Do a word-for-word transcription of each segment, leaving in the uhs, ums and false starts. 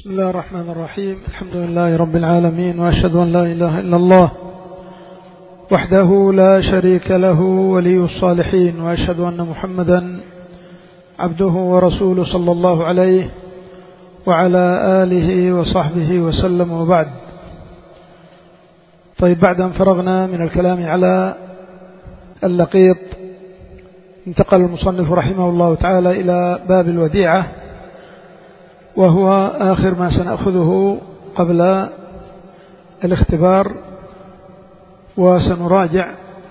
بسم الله الرحمن الرحيم. الحمد لله رب العالمين، وأشهد أن لا إله إلا الله وحده لا شريك له ولي الصالحين، وأشهد أن محمدا عبده ورسوله صلى الله عليه وعلى آله وصحبه وسلم، وبعد. طيب، بعد أن فرغنا من الكلام على اللقيط، انتقل المصنف رحمه الله تعالى إلى باب الوديعة، وهو آخر ما سنأخذه قبل الاختبار، وسنراجع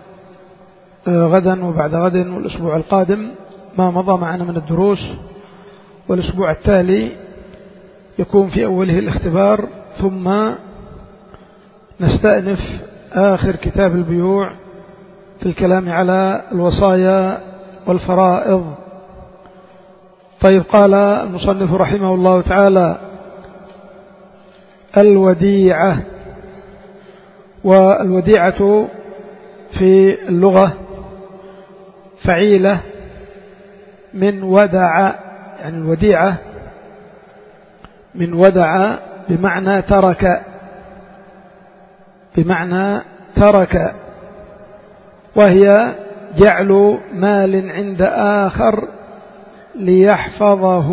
غدا وبعد غد والأسبوع القادم ما مضى معنا من الدروس، والأسبوع التالي يكون في أوله الاختبار، ثم نستأنف آخر كتاب البيوع في الكلام على الوصايا والفرائض. طيب، قال المصنف رحمه الله تعالى: الوديعة. والوديعة في اللغة فعيلة من ودع، يعني الوديعة من ودع بمعنى ترك، بمعنى ترك، وهي جعل مال عند آخر ليحفظه،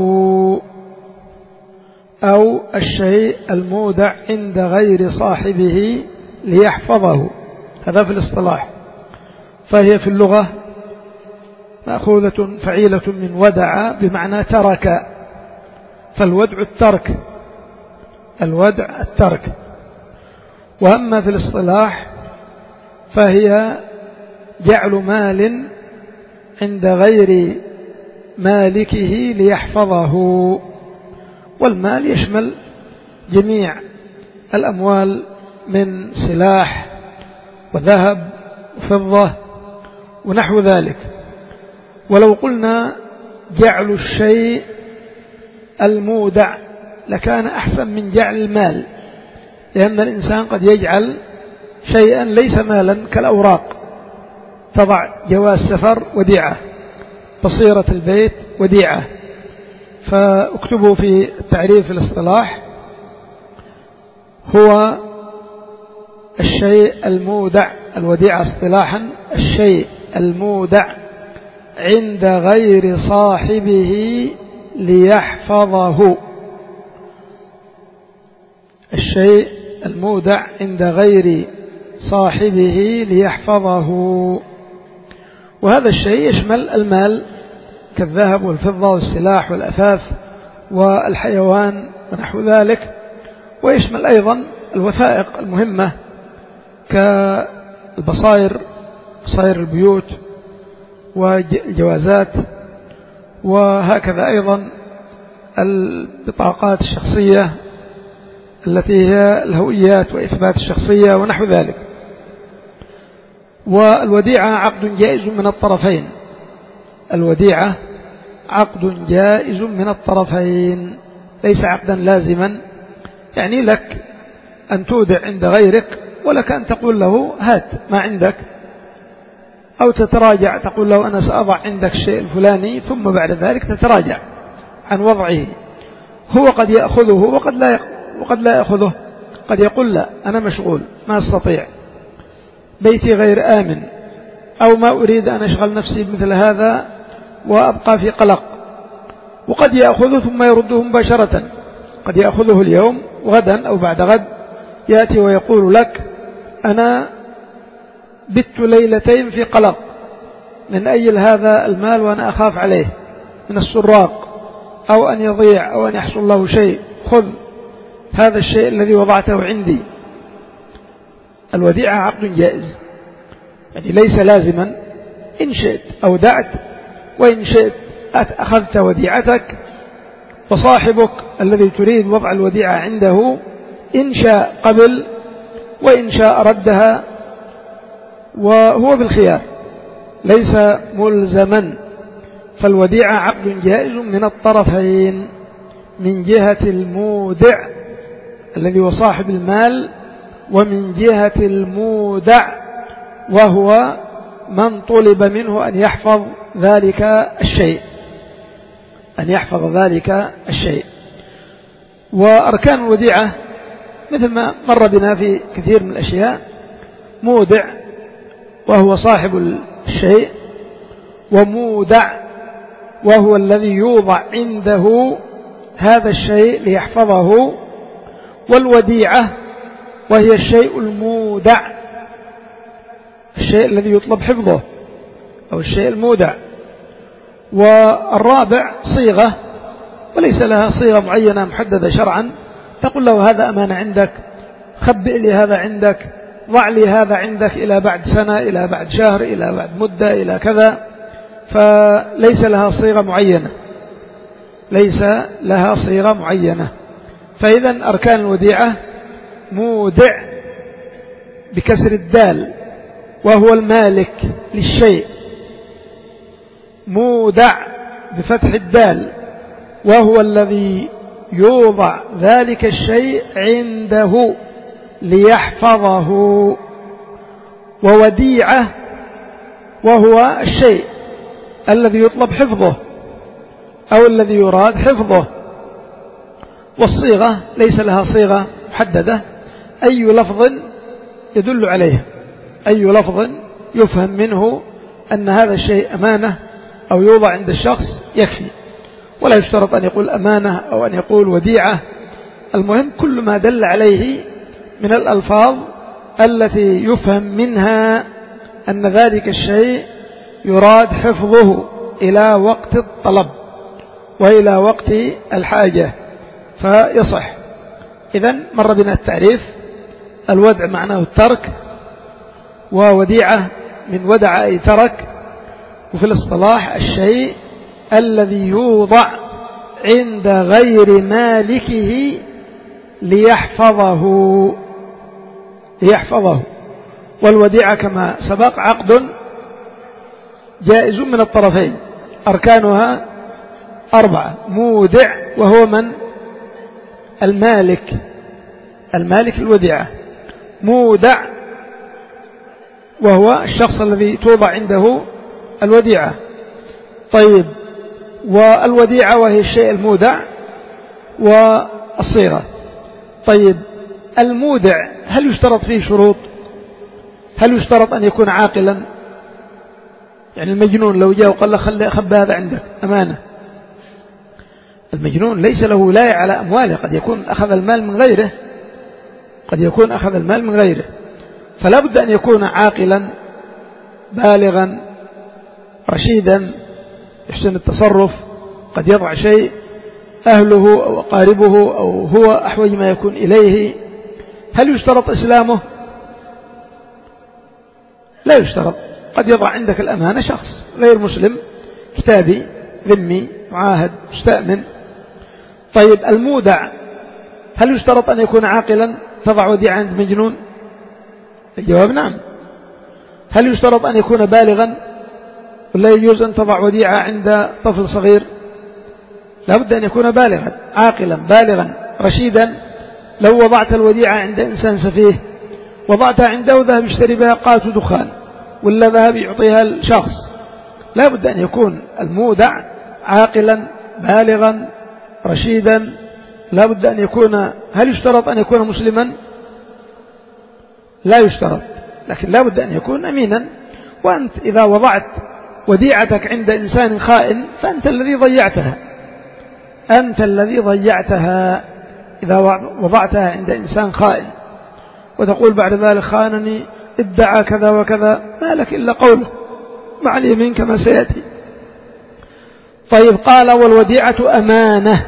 أو الشيء المودع عند غير صاحبه ليحفظه. هذا في الاصطلاح. فهي في اللغة مأخوذة فعيلة من ودع بمعنى ترك، فالودع الترك، الودع الترك. وأما في الاصطلاح فهي جعل مال عند غير مالكه ليحفظه. والمال يشمل جميع الأموال من سلاح وذهب وفضة ونحو ذلك. ولو قلنا جعل الشيء المودع لكان أحسن من جعل المال، لأن الإنسان قد يجعل شيئا ليس مالا كالأوراق، تضع جواز سفر وديعة، بصيرة البيت وديعة. فاكتبوا في التعريف الاصطلاح: هو الشيء المودع، الوديعة اصطلاحا الشيء المودع عند غير صاحبه ليحفظه، الشيء المودع عند غير صاحبه ليحفظه. وهذا الشيء يشمل المال كالذهب والفضة والسلاح والأثاث والحيوان ونحو ذلك، ويشمل أيضا الوثائق المهمة كالبصائر، بصائر البيوت والجوازات، وهكذا أيضا البطاقات الشخصية التي هي الهويات وإثبات الشخصية ونحو ذلك. والوديعة عقد جائز من الطرفين، الوديعة عقد جائز من الطرفين، ليس عقدا لازما. يعني لك أن تودع عند غيرك، ولك أن تقول له هات ما عندك، أو تتراجع تقول له أنا سأضع عندك الشيء الفلاني، ثم بعد ذلك تتراجع عن وضعه. هو قد يأخذه وقد لا وقد لا يأخذه، قد يقول لا أنا مشغول ما أستطيع، بيتي غير آمن، أو ما أريد أن أشغل نفسي بمثل هذا وأبقى في قلق. وقد يأخذه ثم يرده مباشرة، قد يأخذه اليوم وغدا أو بعد غد يأتي ويقول لك أنا بت ليلتين في قلق من أجل هذا المال، وأنا أخاف عليه من السراق، أو أن يضيع، أو أن يحصل له شيء، خذ هذا الشيء الذي وضعته عندي. الوديعة عقد جائز، يعني ليس لازما، إن شئت أودعت، وإن شئت أخذت وديعتك، وصاحبك الذي تريد وضع الوديعة عنده إن شاء قبل وإن شاء ردها، وهو بالخيار ليس ملزما. فالوديعة عقد جائز من الطرفين، من جهة المودع الذي هو صاحب المال، ومن جهة المودع وهو من طلب منه أن يحفظ ذلك الشيء، أن يحفظ ذلك الشيء. وأركان الوديعة مثل ما مر بنا في كثير من الأشياء: مودع وهو صاحب الشيء، ومودع وهو الذي يوضع عنده هذا الشيء ليحفظه، والوديعة وهي الشيء المودع، الشيء الذي يطلب حفظه أو الشيء المودع. والرابع صيغة، وليس لها صيغة معينة محددة شرعا، تقول له هذا أمانة عندك، خبئ لي هذا عندك، ضع لي هذا عندك إلى بعد سنة، إلى بعد شهر، إلى بعد مدة، إلى كذا. فليس لها صيغة معينة، ليس لها صيغة معينة. فإذا أركان الوديعة: مودع بكسر الدال وهو المالك للشيء، مودع بفتح الدال وهو الذي يوضع ذلك الشيء عنده ليحفظه، ووديعة وهو الشيء الذي يطلب حفظه أو الذي يراد حفظه. والصيغة ليس لها صيغة محددة، أي لفظ يدل عليه، أي لفظ يفهم منه أن هذا الشيء أمانة أو يوضع عند الشخص يكفي، ولا يشترط أن يقول أمانة أو أن يقول وديعة. المهم كل ما دل عليه من الألفاظ التي يفهم منها أن ذلك الشيء يراد حفظه إلى وقت الطلب وإلى وقت الحاجة فيصح. إذن مر بنا التعريف: الودع معناه الترك، ووديعة من ودع أي ترك، وفي الاصطلاح الشيء الذي يوضع عند غير مالكه ليحفظه ليحفظه. والوديعة كما سبق عقد جائز من الطرفين، أركانها أربعة: مودع وهو من؟ المالك، المالك الوديعة. مودع وهو الشخص الذي توضع عنده الوديعة. طيب، والوديعة وهي الشيء المودع والصيغة. طيب، المودع هل يشترط فيه شروط؟ هل يشترط أن يكون عاقلا؟ يعني المجنون لو جاء وقال له خلي خب هذا عندك أمانة، المجنون ليس له ولاية على أمواله، قد يكون أخذ المال من غيره، قد يكون أخذ المال من غيره، فلا بد أن يكون عاقلا بالغا رشيدا يحسن التصرف. قد يضع شيء أهله أو أقاربه أو هو أحوج ما يكون إليه. هل يشترط إسلامه؟ لا يشترط. قد يضع عندك الأمانة شخص غير مسلم، كتابي ذمي معاهد مستأمن. طيب، المودع هل يشترط أن يكون عاقلا تضع وديعة عند مجنون؟ الجواب نعم. هل يشترط أن يكون بالغا ولا يجوز أن تضع وديعة عند طفل صغير؟ لا بد أن يكون بالغا عاقلا بالغا رشيدا. لو وضعت الوديعة عند إنسان سفيه وضعتها عنده وذهب يشتري بها قات دخان ولا ذهب يعطيها الشخص، لا بد أن يكون المودع عاقلا بالغا رشيدا. لا بد أن يكون. هل يشترط أن يكون مسلما؟ لا يشترط، لكن لا بد أن يكون أمينا. وأنت إذا وضعت وديعتك عند إنسان خائن فأنت الذي ضيعتها، أنت الذي ضيعتها إذا وضعتها عند إنسان خائن، وتقول بعد ذلك خانني ادعى كذا وكذا، ما لك إلا قوله مع اليمين كما سيأتي. طيب، قال والوديعة أمانة.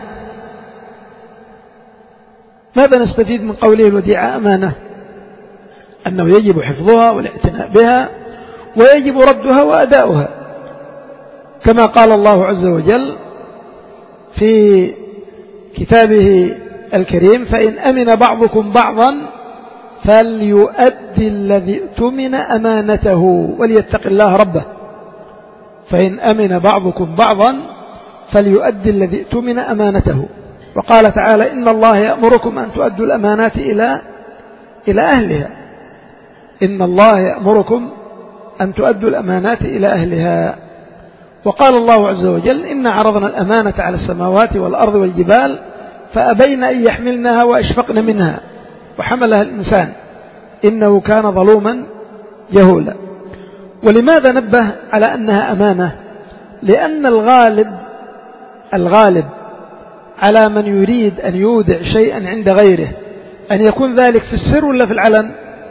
ماذا نستفيد من قوله الوديعة أمانة؟ أنه يجب حفظها والاعتناء بها ويجب ردها وأداؤها، كما قال الله عز وجل في كتابه الكريم: فإن أمن بعضكم بعضا فليؤدي الذي اؤتمن أمانته وليتق الله ربه. فإن أمن بعضكم بعضا فليؤدي الذي اؤتمن أمانته. وقال تعالى: إن الله يأمركم أن تؤدوا الأمانات إلى إلى أهلها. إن الله يأمركم أن تؤدوا الأمانات إلى أهلها. وقال الله عز وجل: إن عرضنا الأمانة على السماوات والأرض والجبال فأبين أن يحملنها وأشفقن منها وحملها الإنسان إنه كان ظلوما جهولا. ولماذا نبه على أنها أمانة؟ لأن الغالب الغالب على من يريد أن يودع شيئا عند غيره أن يكون ذلك في السر ولا في العلن؟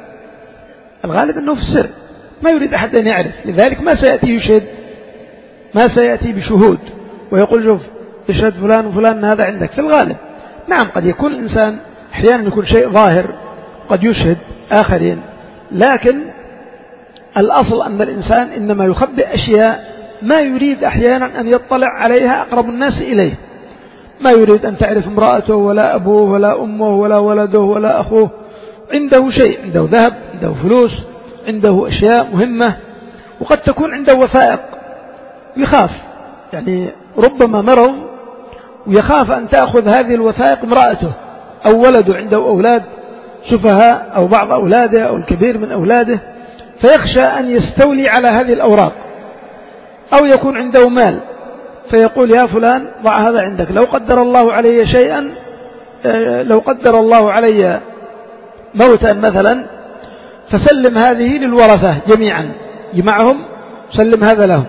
الغالب أنه في السر، ما يريد أحد أن يعرف، لذلك ما سيأتي يشهد، ما سيأتي بشهود ويقول شوف اشهد فلان وفلان أن هذا عندك. في الغالب نعم قد يكون الإنسان أحيانا يكون شيء ظاهر قد يشهد آخرين، لكن الأصل أن الإنسان إنما يخبئ أشياء ما يريد أحيانا أن يطلع عليها أقرب الناس إليه، ما يريد أن تعرف امرأته ولا أبوه ولا أمه ولا ولده ولا أخوه، عنده شيء، عنده ذهب، عنده فلوس، عنده أشياء مهمة، وقد تكون عنده وثائق يخاف، يعني ربما مرض ويخاف أن تأخذ هذه الوثائق امرأته أو ولده، عنده أولاد سفهاء أو بعض أولاده أو الكبير من أولاده، فيخشى أن يستولي على هذه الأوراق. أو يكون عنده مال فيقول يا فلان ضع هذا عندك، لو قدر الله علي شيئا، لو قدر الله علي موتا مثلا فسلم هذه للورثة جميعا، جمعهم سلم هذا لهم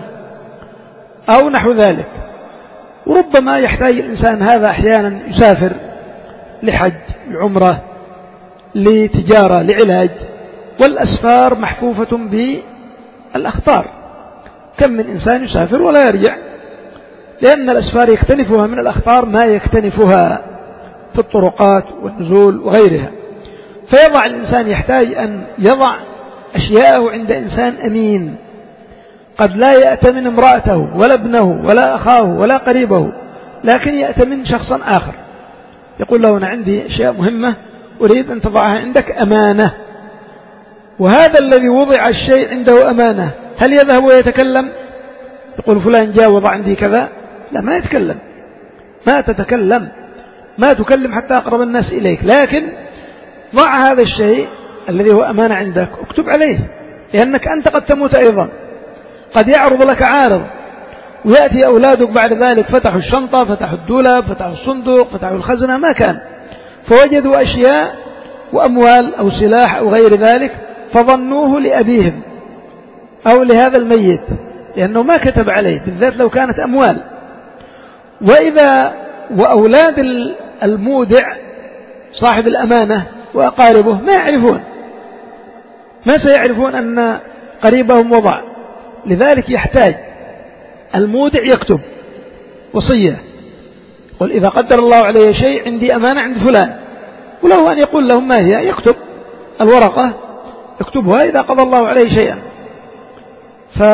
أو نحو ذلك. وربما يحتاج الإنسان هذا أحيانا يسافر لحج، لعمرة، لتجارة، لعلاج، والأسفار محفوفة بالأخطار. كم من إنسان يسافر ولا يرجع، لأن الأسفار يكتنفها من الأخطار ما يكتنفها في الطرقات والنزول وغيرها. فيضع الإنسان، يحتاج أن يضع أشياءه عند إنسان أمين، قد لا يأتمن امرأته ولا ابنه ولا أخاه ولا قريبه، لكن يأتمن شخصا آخر، يقول له أنا عندي أشياء مهمة أريد أن تضعها عندك أمانة. وهذا الذي وضع الشيء عنده أمانة هل يذهب ويتكلم يقول فلان جاء وضع عندي كذا؟ لا، ما يتكلم، ما تتكلم، ما تكلم حتى أقرب الناس إليك، لكن ضع هذا الشيء الذي هو أمانة عندك، اكتب عليه، لأنك أنت قد تموت أيضا، قد يعرض لك عارض ويأتي أولادك بعد ذلك فتحوا الشنطة، فتحوا الدولاب، فتحوا الصندوق، فتحوا الخزنة، ما كان، فوجدوا أشياء وأموال أو سلاح أو غير ذلك فظنوه لأبيهم أو لهذا الميت، لأنه ما كتب عليه، بالذات لو كانت أموال. وإذا وأولاد المودع صاحب الأمانة وأقاربه ما يعرفون، ما سيعرفون أن قريبهم وضع، لذلك يحتاج المودع يكتب وصية، قل إذا قدر الله عليه شيء عندي أمانة عند فلان، وله أن يقول لهم ما هي، يكتب الورقة يكتبها إذا قضى الله عليه شيئا. ف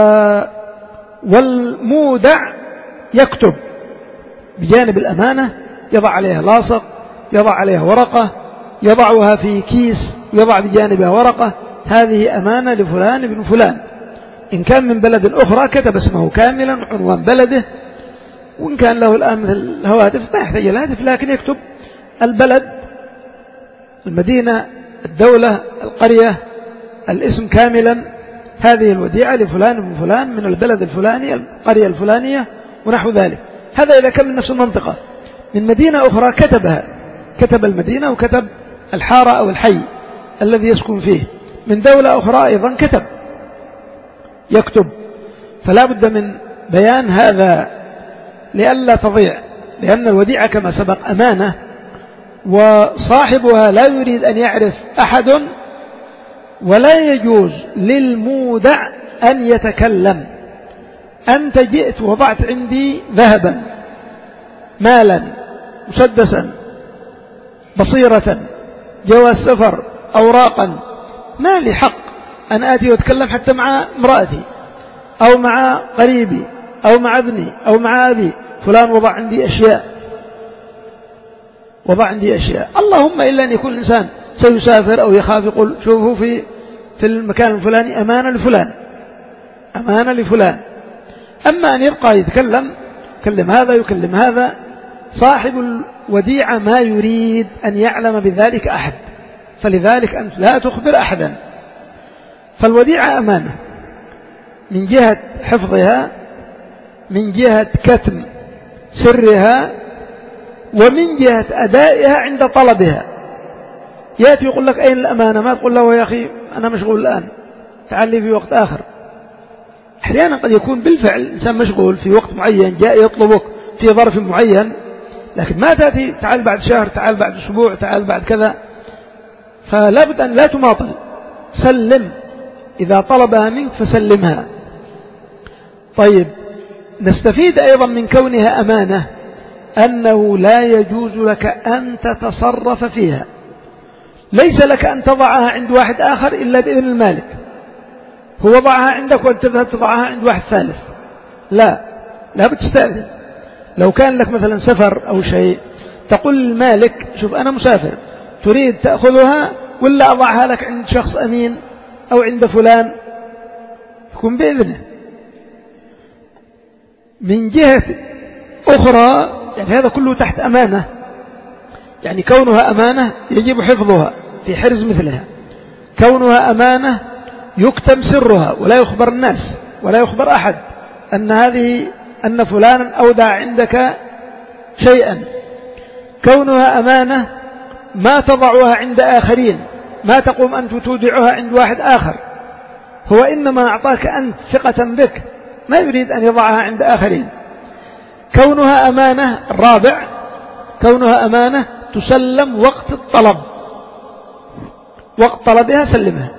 والمودع يكتب بجانب الأمانة، يضع عليها لاصق، يضع عليها ورقة، يضعها في كيس، يضع بجانبها ورقة، هذه أمانة لفلان ابن فلان. إن كان من بلد أخرى كتب اسمه كاملا عنوان بلده، وإن كان له الآن مثل الهواتف ما يحتاج الهاتف، لكن يكتب البلد، المدينة، الدولة، القرية، الاسم كاملا، هذه الوديعة لفلان ابن فلان من البلد الفلاني، القرية الفلانية ونحو ذلك. هذا إذا كان من نفس المنطقة. من مدينة أخرى كتبها، كتب المدينة وكتب الحارة أو الحي الذي يسكن فيه. من دولة أخرى أيضا كتب، يكتب، فلا بد من بيان هذا لئلا تضيع، لأن الوديعة كما سبق أمانة، وصاحبها لا يريد أن يعرف أحد، ولا يجوز للمودع أن يتكلم. أنت جئت وضعت عندي ذهبا، مالا، مسدسا، بصيرة، جواز سفر، أوراقا، ما لي حق أن آتي وأتكلم حتى مع امرأتي أو مع قريبي أو مع ابني أو مع أبي، فلان وضع عندي أشياء، وضع عندي أشياء، اللهم إلا أن يكون الإنسان سيسافر أو يخاف يقول شوفوا في في المكان الفلاني أمانة لفلان، أمانة لفلان. أما أن يبقى يتكلم، يكلم هذا يكلم هذا، صاحب الوديعة ما يريد أن يعلم بذلك أحد، فلذلك أنت لا تخبر أحدا. فالوديعة أمانة من جهة حفظها، من جهة كتم سرها، ومن جهة أدائها عند طلبها. يأتي يقول لك أين الأمانة؟ ما تقول له يا أخي أنا مشغول الآن، تعال لي في وقت آخر. أحيانا قد يكون بالفعل إنسان مشغول في وقت معين، جاء يطلبك في ظرف معين، لكن ما تأتي تعال بعد شهر، تعال بعد أسبوع، تعال بعد كذا. فلا بد أن لا تماطل، سلم إذا طلبها منك فسلمها. طيب، نستفيد أيضا من كونها أمانة أنه لا يجوز لك أن تتصرف فيها. ليس لك أن تضعها عند واحد آخر إلا بإذن المالك. هو وضعها عندك وأنت تذهب تضعها عند واحد ثالث، لا لا بتستأذن. لو كان لك مثلا سفر أو شيء، تقول للمالك شوف أنا مسافر، تريد تأخذها ولا أضعها لك عند شخص أمين أو عند فلان؟ يكون بإذنه. من جهة أخرى يعني هذا كله تحت أمانة، يعني كونها أمانة يجب حفظها في حرز مثلها. كونها أمانة يكتم سرها ولا يخبر الناس ولا يخبر أحد أن هذه أن فلانا أودع عندك شيئا. كونها أمانة ما تضعها عند آخرين، ما تقوم أن تودعها عند واحد آخر. هو إنما أعطاك أنت ثقة بك، ما يريد أن يضعها عند آخرين. كونها أمانة الرابع، كونها أمانة تسلم وقت الطلب، وقت طلبها سلمها.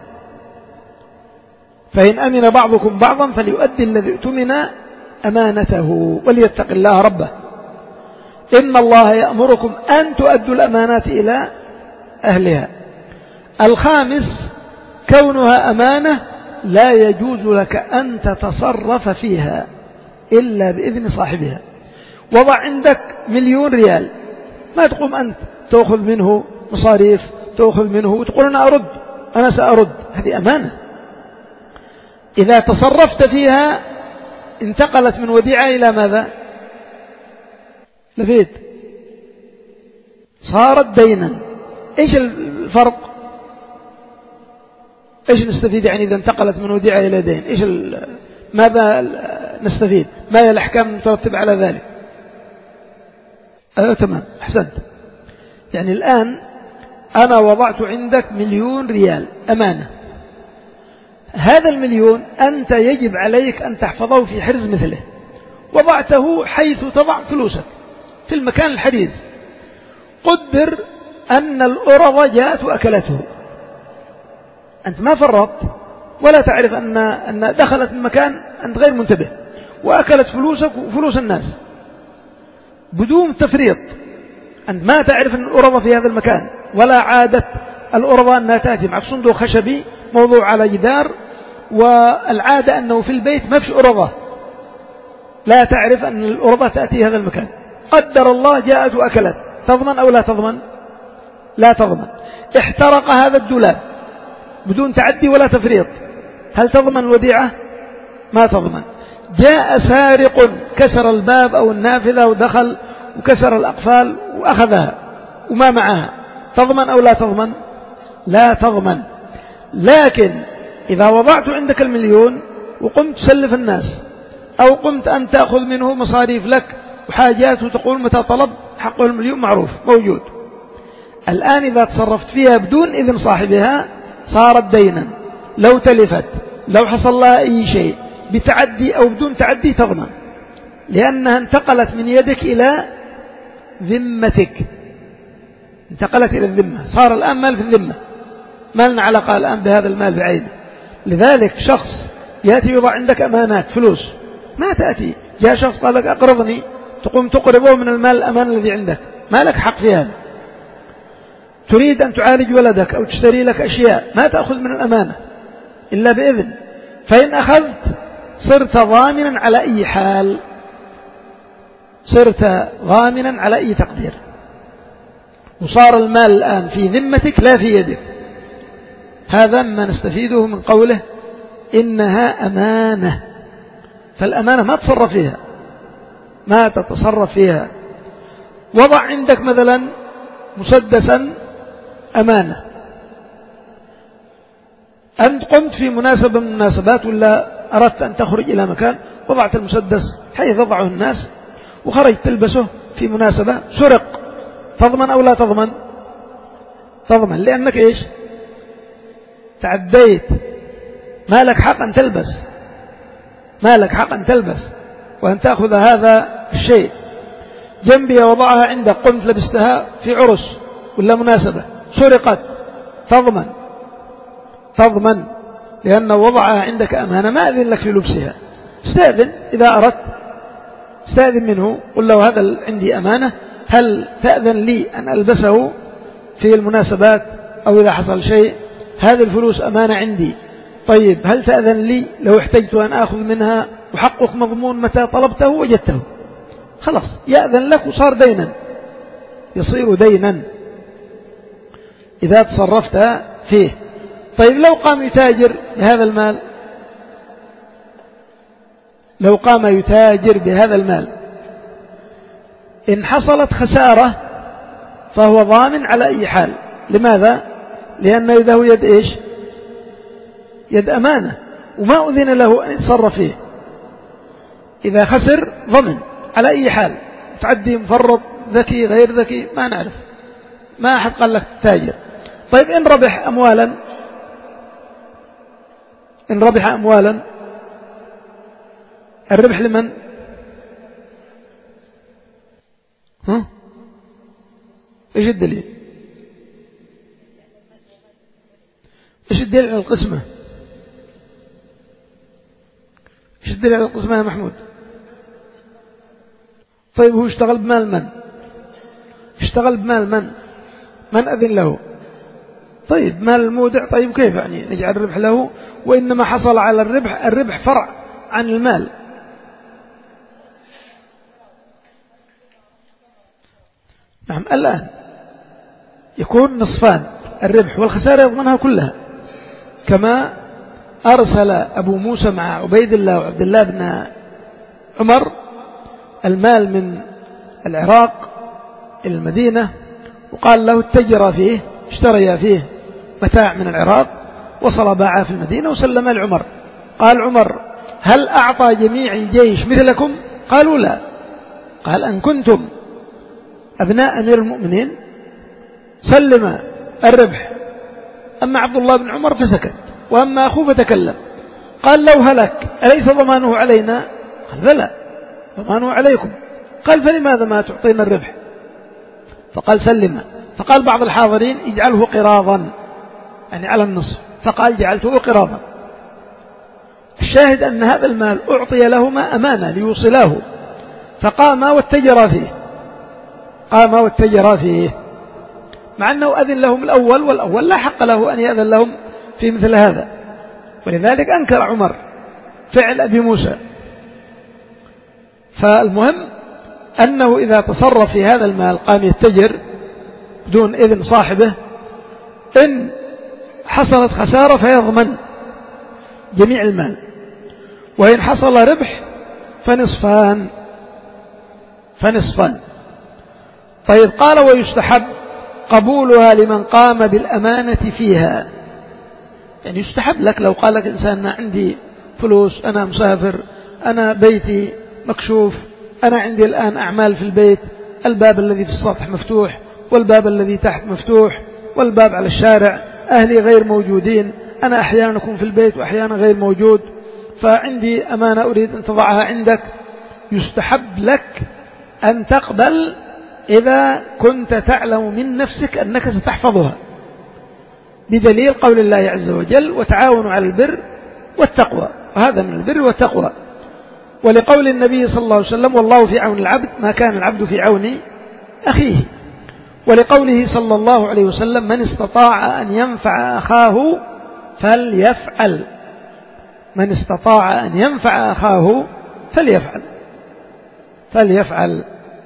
فإن أمن بعضكم بعضا فليؤدي الذي اؤتمن أمانته وليتق الله ربه، إن الله يأمركم أن تؤدوا الأمانات إلى أهلها. الخامس كونها أمانة لا يجوز لك أن تتصرف فيها إلا بإذن صاحبها. وضع عندك مليون ريال، ما تقوم أنت تأخذ منه مصاريف، تأخذ منه وتقول أنا أرد، أنا سأرد. هذه أمانة. إذا تصرفت فيها انتقلت من وديعة إلى ماذا؟ لفيت، صارت دينا. إيش الفرق؟ إيش نستفيد يعني إذا انتقلت من وديعة إلى دين؟ إيش ماذا نستفيد؟ ما هي الأحكام المترتبة على ذلك؟ أيوة تمام، أحسنت. يعني الآن أنا وضعت عندك مليون ريال أمانة. هذا المليون أنت يجب عليك أن تحفظه في حرز مثله. وضعته حيث تضع فلوسك في المكان الحريز. قدر أن الأرض جاءت وأكلته، أنت ما فرطت ولا تعرف أن أن دخلت المكان أنت غير منتبه وأكلت فلوسك وفلوس الناس بدون تفريط. أنت ما تعرف أن الأرض في هذا المكان، ولا عادت الأرض أنها تأتي معك صندوق خشبي موضوع على جدار، والعادة أنه في البيت ما فيش أرضة، لا تعرف أن الأرض تأتي هذا المكان. قدر الله جاءت وأكلت، تضمن أو لا تضمن؟ لا تضمن. احترق هذا الدولاب بدون تعدي ولا تفريط، هل تضمن الوديعة؟ ما تضمن. جاء سارق كسر الباب أو النافذة ودخل وكسر الأقفال وأخذها وما معها، تضمن أو لا تضمن؟ لا تضمن. لكن إذا وضعت عندك المليون وقمت تسلف الناس، أو قمت أن تأخذ منه مصاريف لك وحاجات وتقول متى طلب حقه المليون معروف موجود، الآن إذا تصرفت فيها بدون إذن صاحبها صارت دينا. لو تلفت، لو حصل لها أي شيء بتعدي أو بدون تعدي تضمن، لأنها انتقلت من يدك إلى ذمتك، انتقلت إلى الذمة، صار الآن مال في الذمة، ما لنا علاقة الآن بهذا المال بعينه. لذلك شخص يأتي يضع عندك أمانات فلوس، ما تأتي جاء شخص قال لك أقرضني تقوم تقربه من المال الأمان الذي عندك، ما لك حق في هذا. تريد أن تعالج ولدك أو تشتري لك أشياء، ما تأخذ من الأمانة إلا بإذن، فإن أخذت صرت ضامنا على أي حال، صرت ضامنا على أي تقدير، وصار المال الآن في ذمتك لا في يدك. هذا ما نستفيده من قوله إنها أمانة. فالأمانة ما تصرف فيها، ما تتصرف فيها. وضع عندك مثلا مسدسا أمانة، أنت قمت في مناسبة من المناسبات ولا أردت أن تخرج إلى مكان، وضعت المسدس حيث يضعه الناس وخرجت تلبسه في مناسبة سرق، تضمن أو لا تضمن؟ تضمن، لأنك إيش؟ تعديت، ما لك حق أن تلبس، ما لك حق أن تلبس وأن تأخذ هذا الشيء. جنبي وضعها عندك، قمت لبستها في عرس ولا مناسبة، سرقت، تضمن، تضمن لأنه وضعها عندك أمانة، ما أذن لك في لبسها. استأذن إذا أردت، استأذن منه، قل له هذا عندي أمانة، هل تأذن لي أن ألبسه في المناسبات أو إذا حصل شيء؟ هذه الفلوس أمانة عندي، طيب هل تأذن لي لو احتجت أن أخذ منها وحقك مضمون متى طلبته وجدته؟ خلاص يأذن لك وصار دينا، يصير دينا إذا تصرفت فيه. طيب لو قام يتاجر بهذا المال، لو قام يتاجر بهذا المال إن حصلت خسارة فهو ضامن على أي حال. لماذا؟ لأن يده يد إيش؟ يد أمانة، وما أذن له أن يتصرف فيه. إذا خسر ضمن على أي حال، تعدي، مفرط، ذكي، غير ذكي، ما نعرف، ما أحد قال لك تاجر. طيب إن ربح أموالا، إن ربح أموالا الربح لمن؟ ها؟ إيش الدليل؟ إيش الدليل على القسمة؟ إيش الدليل على القسمة يا محمود؟ طيب هو اشتغل بمال من؟ اشتغل بمال من؟ من أذن له؟ طيب مال المودع، طيب كيف يعني نجعل الربح له؟ وإنما حصل على الربح، الربح فرع عن المال. نعم الآن يكون نصفان، الربح والخسارة يضمنها كلها، كما أرسل أبو موسى مع عبيد الله وعبد الله بن عمر المال من العراق إلى المدينة، وقال له اتجر فيه، اشتري فيه متاع من العراق، وصل باعه في المدينة وسلم لعمر. قال عمر هل أعطى جميع الجيش مثلكم؟ قالوا لا. قال أن كنتم أبناء أمير المؤمنين سلم الربح، أما عبد الله بن عمر فسكت، وأما أخوه فتكلم. قال لو هلك أليس ضمانه علينا؟ قال بلى ضمانه عليكم. قال فلماذا ما تعطينا الربح؟ فقال سلم. فقال بعض الحاضرين اجعله قراضا، يعني على النصف، فقال جعلته قراضا. الشاهد أن هذا المال أعطي لهما أمانة ليوصلاه، فقام واتجر فيه، قام واتجر فيه، مع أنه أذن لهم الأول، والأول لا حق له أن يأذن لهم في مثل هذا. ولذلك أنكر عمر فعل أبي موسى. فالمهم أنه إذا تصرف في هذا المال قام يتجر بدون إذن صاحبه، إن حصلت خسارة فيضمن جميع المال، وإن حصل ربح فنصفان فنصفان. طيب قال ويستحب قبولها لمن قام بالأمانة فيها، يعني يستحب لك لو قال لك إنسان عندي فلوس، أنا مسافر، أنا بيتي مكشوف، أنا عندي الآن أعمال في البيت، الباب الذي في السطح مفتوح والباب الذي تحت مفتوح والباب على الشارع، أهلي غير موجودين، أنا أحيانا أكون في البيت وأحيانا غير موجود، فعندي أمانة أريد أن تضعها عندك. يستحب لك أن تقبل إذا كنت تعلم من نفسك أنك ستحفظها، بدليل قول الله عز وجل وتعاونوا على البر والتقوى، وهذا من البر والتقوى. ولقول النبي صلى الله عليه وسلم والله في عون العبد ما كان العبد في عون أخيه. ولقوله صلى الله عليه وسلم من استطاع أن ينفع أخاه فليفعل، من استطاع أن ينفع أخاه فليفعل فليفعل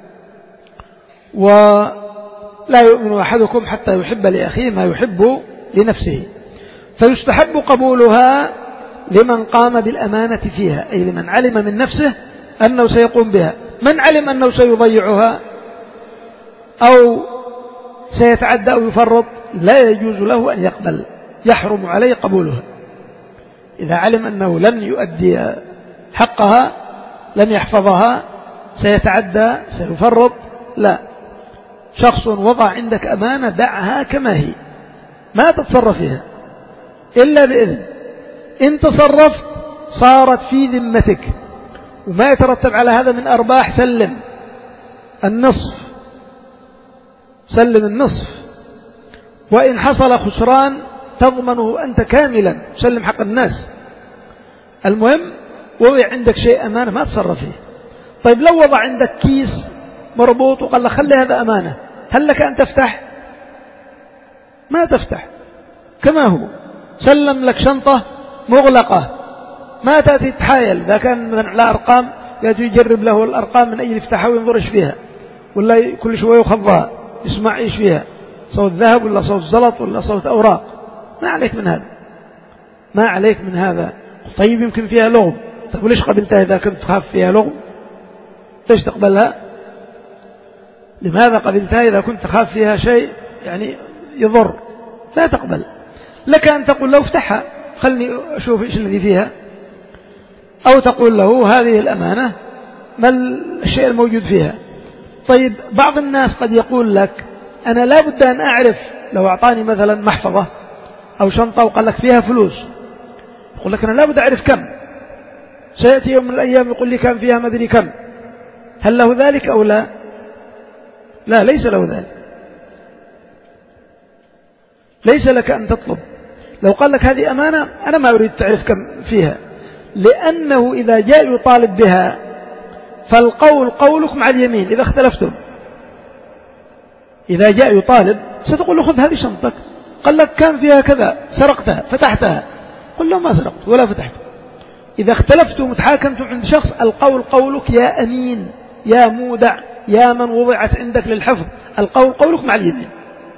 ولا يؤمن أحدكم حتى يحب لأخيه ما يحب لنفسه. فيستحب قبولها لمن قام بالأمانة فيها، أي لمن علم من نفسه أنه سيقوم بها. من علم أنه سيضيعها أو سيتعدى أو يفرط لا يجوز له أن يقبل، يحرم عليه قبولها. إذا علم أنه لن يؤدي حقها، لن يحفظها، سيتعدى، سيفرط، لا، شخص وضع عندك أمانة دعها كما هي، ما تتصرف فيها إلا بإذن. إن تصرفت صارت في ذمتك، وما يترتب على هذا من أرباح سلم النصف، سلم النصف. وإن حصل خسران تضمنه أنت كاملا، سلم حق الناس. المهم وضع عندك شيء أمانة ما تصرف فيه. طيب لو وضع عندك كيس مربوط وقال لك خلي هذا أمانة، هل لك أن تفتح؟ ما تفتح كما هو. سلم لك شنطة مغلقة، ما تأتي تحايل. إذا كان مثلا على أرقام يأتي يجرب له الأرقام من أجل يفتحها وينظر إيش فيها، ولا كل شوية يخضها يسمع إيش فيها، صوت ذهب ولا صوت زلط ولا صوت أوراق. ما عليك من هذا، ما عليك من هذا. طيب يمكن فيها لغم، طيب ليش قبلتها إذا كنت تخاف فيها لغم؟ ليش تقبلها؟ لماذا قبلتها إذا كنت تخاف فيها شيء يعني يضر؟ لا تقبل. لك أن تقول له افتحها خلني أشوف إيش الذي فيها، أو تقول له هذه الأمانة ما الشيء الموجود فيها. طيب بعض الناس قد يقول لك أنا لا بد أن أعرف، لو أعطاني مثلا محفظة أو شنطة وقال لك فيها فلوس، يقول لك أنا لا بد أعرف كم، سيأتي يوم من الأيام يقول لي كان فيها ما أدري كم. هل له ذلك أو لا؟ لا، ليس له ذلك. ليس لك أن تطلب. لو قال لك هذه أمانة أنا ما أريد تعرف كم فيها، لأنه إذا جاء يطالب بها فالقول قولك مع اليمين إذا اختلفتم. إذا جاء يطالب ستقول له خذ هذه شنطتك، قال لك كان فيها كذا سرقتها فتحتها، قل له ما سرقت ولا فتحت. إذا اختلفتم وتحاكمتم عند شخص القول قولك يا أمين يا مودع يا من وضعت عندك للحفظ، القول قولك مع اليمين،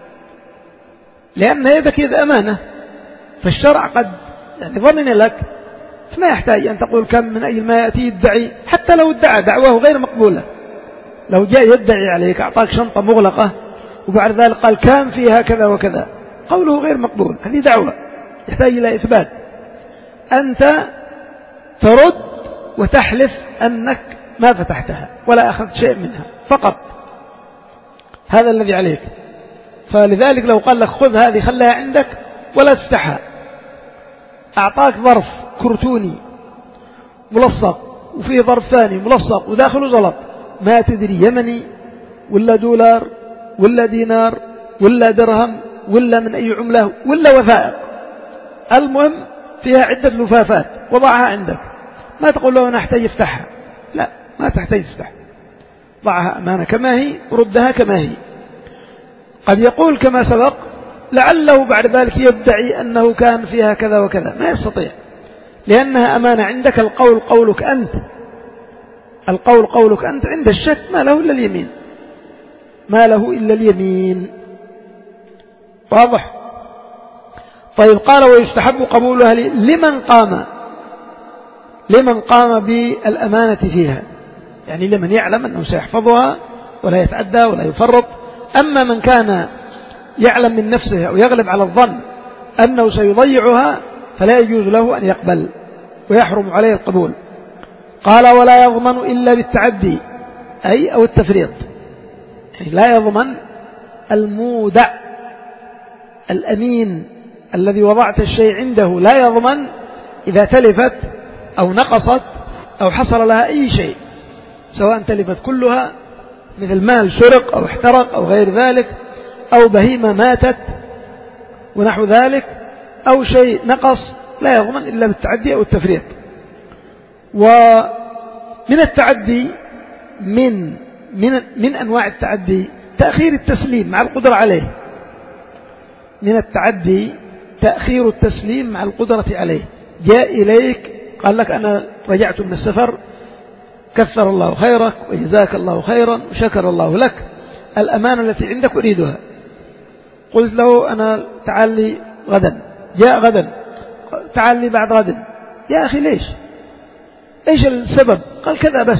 لأن يدك يد أمانة. فالشرع قد يعني ضمن لك، فما يحتاج أن تقول كم من أجل ما يأتي يدعي. حتى لو ادعى دعواه غير مقبولة، لو جاء يدعي عليك أعطاك شنطة مغلقة وبعد ذلك قال كان فيها كذا وكذا، قوله غير مقبول، هذه دعوة يحتاج إلى إثبات. أنت ترد وتحلف أنك ما فتحتها ولا أخذت شيء منها فقط، هذا الذي عليك. فلذلك لو قال لك خذ هذه خلها عندك ولا تفتحها، أعطاك ظرف كرتوني ملصق وفيه ظرف ثاني ملصق وداخله زلط، ما تدري يمني ولا دولار ولا دينار ولا درهم ولا من أي عملة ولا وثائق، المهم فيها عدة لفافات وضعها عندك، ما تقول له أنا أحتاج افتحها، لا ما تحتاج تفتح، ضعها أمانة كما هي وردها كما هي. قد يقول كما سبق لعله بعد ذلك يدعي أنه كان فيها كذا وكذا، ما يستطيع، لأنها أمانة عندك. القول قولك أنت، القول قولك أنت، عند الشك ما له إلا اليمين، ما له إلا اليمين. واضح؟ طيب قال ويستحب قبولها لمن قام، لمن قام بالأمانة فيها، يعني لمن يعلم أنه سيحفظها ولا يتعدى ولا يفرط. أما من كان يعلم من نفسه أو يغلب على الظن أنه سيضيعها فلا يجوز له أن يقبل ويحرم عليه القبول. قال ولا يضمن إلا بالتعدي أي أو التفريط، يعني لا يضمن المودع الأمين الذي وضعت الشيء عنده، لا يضمن إذا تلفت أو نقصت أو حصل لها أي شيء، سواء تلفت كلها مثل مال سرق أو احترق أو غير ذلك، أو بهيمة ماتت ونحو ذلك، أو شيء نقص، لا يضمن إلا بالتعدي أو التفريط. ومن التعدي من من من أنواع التعدي تأخير التسليم مع القدرة عليه، من التعدي تأخير التسليم مع القدرة عليه. جاء إليك قال لك أنا رجعت من السفر، كثر الله خيرك وجزاك الله خيرا وشكر الله لك، الأمانة التي عندك أريدها. قلت له أنا تعال لي غدا، جاء غدا، تعال لي بعد غد. يا أخي ليش؟ إيش السبب؟ قال كذا بس.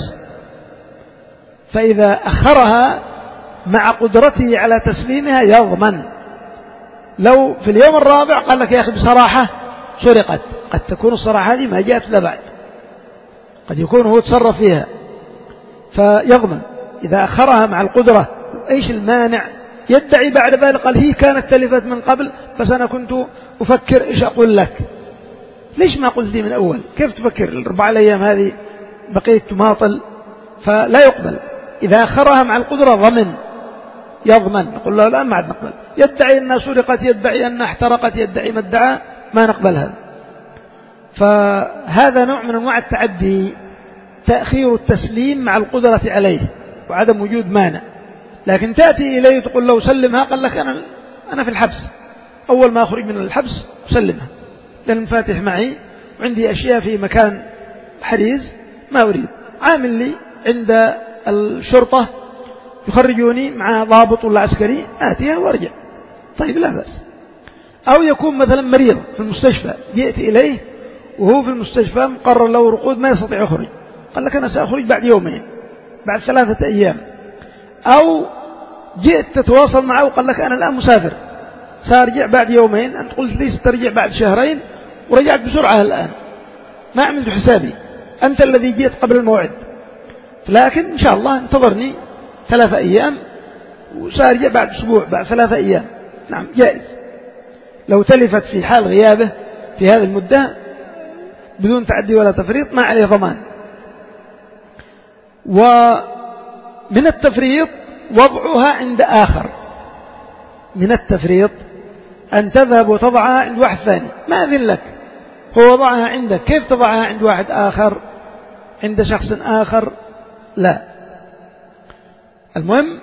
فإذا أخرها مع قدرته على تسليمها يضمن. لو في اليوم الرابع قال لك يا أخي بصراحة سرقت، قد تكون الصراحة هذه ما جاءت إلا بعد، قد يكون هو تصرف فيها فيضمن. إذا أخرها مع القدرة إيش المانع؟ يدعي بعد ذلك قال هي كانت تلفت من قبل بس أنا كنت أفكر إيش أقول لك. ليش ما قلت لي من أول؟ كيف تفكر الأربع الأيام هذه بقيت تماطل؟ فلا يقبل. إذا أخرها مع القدرة ضمن يضمن، نقول له الآن ما عاد نقبل. يدعي أنها سرقت، يدعي أنها احترقت، يدعي ما ادعى، ما نقبل هذا. فهذا نوع من أنواع التعدي، تأخير التسليم مع القدرة عليه وعدم وجود مانع. لكن تأتي إليه وتقول له سلمها، قال لك أنا أنا في الحبس، أول ما أخرج من الحبس سلمها لأن فاتح معي وعندي أشياء في مكان حريز ما أريد. عامل لي عند الشرطة يخرجوني مع ضابط ولا عسكري، آتيها وارجع، طيب لا بأس. أو يكون مثلا مريض في المستشفى، جئت إليه وهو في المستشفى مقرر له رقود ما يستطيع يخرج، قال لك أنا سأخرج بعد يومين، بعد ثلاثة أيام. أو جئت تتواصل معه وقال لك أنا الآن مسافر سأرجع بعد يومين، أنت قلت لي سترجع بعد شهرين ورجعت بسرعة الآن، ما عملت حسابي، أنت الذي جئت قبل الموعد، لكن إن شاء الله انتظرني ثلاثة أيام وسأرجع بعد أسبوع، بعد ثلاثة أيام. نعم جائز. لو تلفت في حال غيابه في هذه المدة بدون تعدي ولا تفريط ما عليه ضمان. ومن التفريط وضعها عند آخر، من التفريط أن تذهب وتضعها عند واحد ثاني، ما أذن لك، هو وضعها عندك، كيف تضعها عند واحد آخر، عند شخص آخر؟ لا. المهم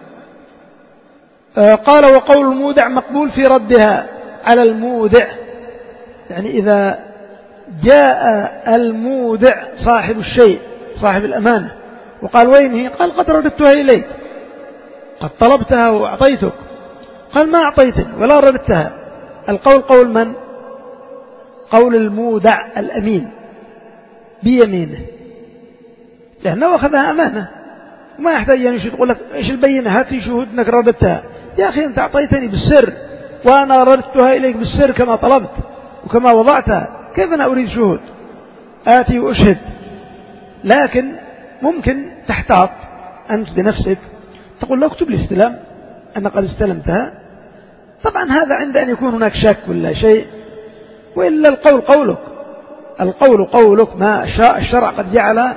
قال وقول المودع مقبول في ردها على المودع، يعني إذا جاء المودع صاحب الشيء صاحب الأمانة وقال وين هي؟ قال قد رددتها إليك، قد طلبتها وأعطيتك، قال ما أعطيتني ولا رددتها. القول قول من؟ قول المودع الأمين بيمينه، لأنه أخذها أمانة وما يحتاج أن يقول لك إيش البينة، هاتي شهود أنك رددتها. يا أخي أنت أعطيتني بالسر وأنا رددتها إليك بالسر كما طلبت وكما وضعتها، كيف أنا أريد شهود؟ آتي وأشهد. لكن ممكن تحتاط أنت بنفسك تقول له اكتب لي استلام أنا قد استلمتها. طبعا هذا عند أن يكون هناك شك ولا شيء، وإلا القول قولك، القول قولك، ما الشرع قد جعل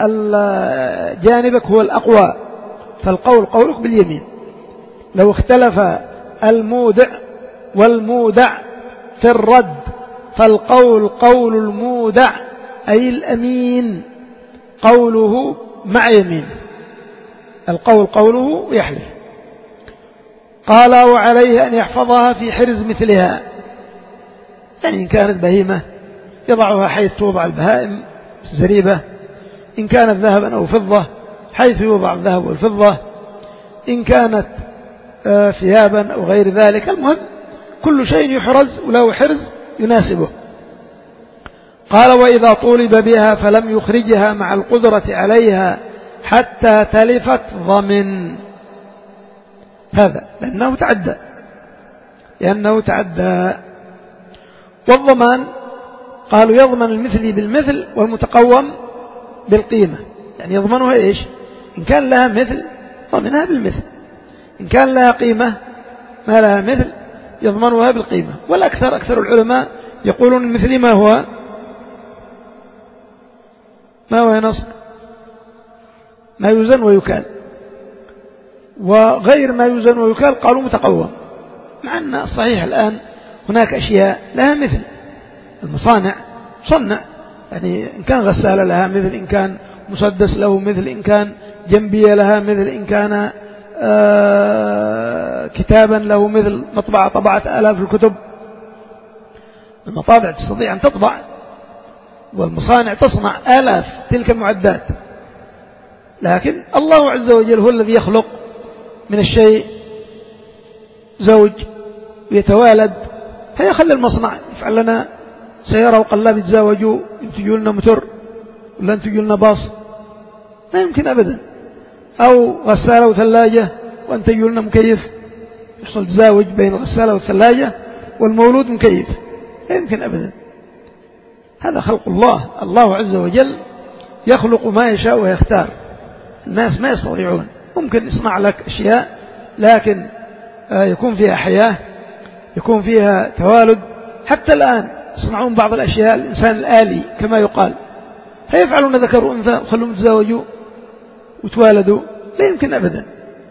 جانبك هو الأقوى، فالقول قولك باليمين. لو اختلف المودع والمودع في الرد فالقول قول المودع أي الأمين، قوله مع يمين، القول قوله يحلف. قال وعليه أن يحفظها في حرز مثلها، يعني إن كانت بهيمة يضعها حيث توضع البهائم الزريبة، إن كانت ذهبا أو فضة حيث يوضع الذهب والفضة، إن كانت ثيابا أو غير ذلك. المهم كل شيء يحرز وله حرز يناسبه. قال وإذا طولب بها فلم يخرجها مع القدرة عليها حتى تلفت ضمن، هذا لأنه تعدى، لأنه تعدى. والضمان قالوا يضمن المثلي بالمثل والمتقوم بالقيمة، يعني يضمنها إيش؟ إن كان لها مثل ضمنها بالمثل، إن كان لها قيمة ما لها مثل يضمنها بالقيمة. والأكثر أكثر العلماء يقولون المثلي ما هو ما هو نصب، ما يوزن ويكال، وغير ما يوزن ويكال قالوا متقوم، مع أن الصحيح الآن هناك أشياء لها مثل، المصانع صنع، يعني إن كان غسالة لها مثل، إن كان مسدس له مثل، إن كان جنبية لها مثل، إن كان آه كتابا له مثل، مطبعة طبعت آلاف الكتب، المطابع تستطيع أن تطبع والمصانع تصنع آلاف تلك المعدات، لكن الله عز وجل هو الذي يخلق من الشيء زوج ويتوالد، فيخلي المصنع يفعل لنا سيارة وقلاب يتزاوجوا ينتجوا لنا موتور ولا ينتجوا لنا باص، لا يمكن أبدا. أو غسالة وثلاجة وانتجوا لنا مكيف، يحصل تزاوج بين الغسالة والثلاجة والمولود مكيف، لا يمكن أبدا. هذا خلق الله، الله عز وجل يخلق ما يشاء ويختار، الناس ما يستطيعون، ممكن يصنع لك أشياء لكن يكون فيها حياة، يكون فيها توالد. حتى الآن يصنعون بعض الأشياء الإنسان الآلي كما يقال، هيفعلون ذكر وأنثى وخلهم يتزاوجوا وتوالدوا؟ لا يمكن أبدا،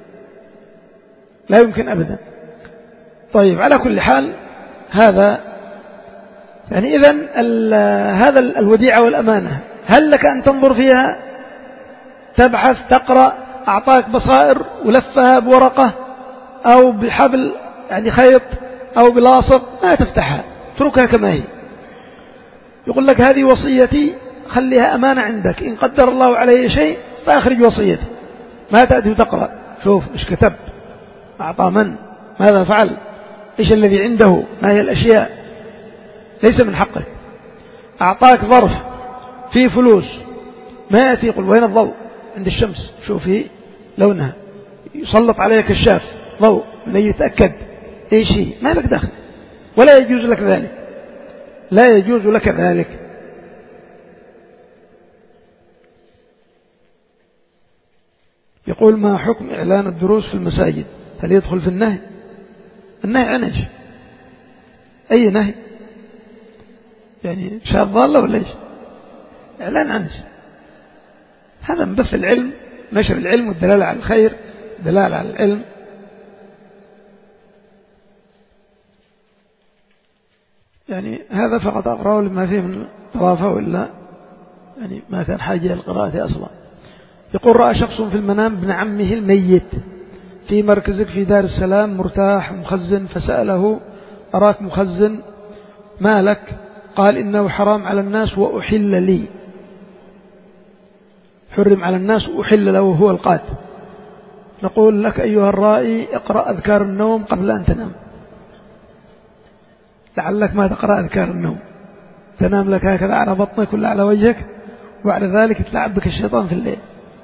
لا يمكن أبدا. طيب على كل حال هذا يعني إذن هذا الوديعة والأمانة، هل لك أن تنظر فيها تبحث تقرأ، أعطاك بصائر ولفها بورقة أو بحبل يعني خيط أو بلاصق، ما تفتحها، اتركها كما هي. يقول لك هذه وصيتي، خليها أمانة عندك، إن قدر الله عليه شيء فأخرج وصيتي. ما تأتي وتقرأ شوف إيش كتب، أعطى من، ماذا فعل، إيش الذي عنده، ما هي الأشياء، ليس من حقك. أعطاك ظرف فيه فلوس، ما يأتي يقول وين الضوء، عند الشمس شوفي لونها، يسلط عليك كشاف ضوء من يتأكد إيش هي، ما لك دخل، ولا يجوز لك ذلك، لا يجوز لك ذلك. يقول ما حكم إعلان الدروس في المساجد، هل يدخل في النهي؟ النهي عن ايش؟ أي نهي؟ يعني شاب ضالة ولا ايش؟ إعلان عن ايش؟ هذا من بث العلم، نشر العلم والدلالة على الخير، دلالة على العلم. يعني هذا فقط أقرأه لما فيه من طرافة، وإلا يعني ما كان حاجة للقراءة أصلا. يقول رأى شخص في المنام ابن عمه الميت في مركزك في دار السلام مرتاح مخزن، فسأله أراك مخزن ما لك؟ قال إنه حرام على الناس وأحل لي، حرم على الناس وأحل له وهو القات. نقول لك أيها الرائي اقرأ أذكار النوم قبل أن تنام، لعلك ما تقرأ أذكار النوم، تنام لك هكذا على بطنك ولا على وجهك، وبعد ذلك يتلعب بك الشيطان في الليل.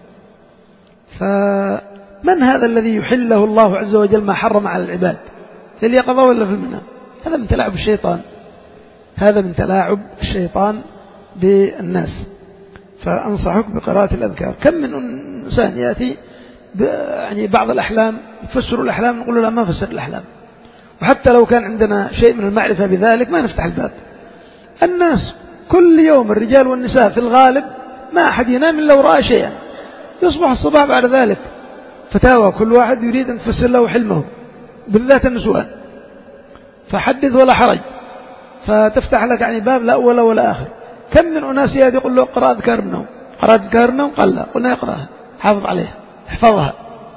فمن هذا الذي يحله الله عز وجل ما حرم على العباد في اليقظة ولا في المنام؟ هذا من تلاعب الشيطان، هذا من تلاعب الشيطان بالناس. فأنصحك بقراءة الأذكار. كم من إنسان يأتي يعني بعض الأحلام يفسر الأحلام، نقول له لا ما فسر الأحلام، وحتى لو كان عندنا شيء من المعرفة بذلك ما نفتح الباب. الناس كل يوم الرجال والنساء في الغالب ما أحد ينام إلا ورأى شيئا، يصبح الصباح بعد ذلك فتاوى، كل واحد يريد أن تفسر له حلمه، بالذات النسوان، فحدث ولا حرج، فتفتح لك يعني باب لا أول ولا آخر. كم من أناس يأتي يقول له قرأ أذكار النوم، قرأ أذكار النوم، قال لا، قلنا يقرأها، حافظ عليها، احفظها.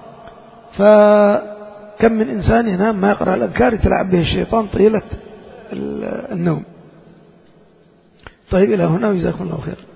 فكم من إنسان ينام ما يقرأ الأذكار يتلعب به الشيطان طيلة النوم. طيب إلى هنا وجزاكم الله خير.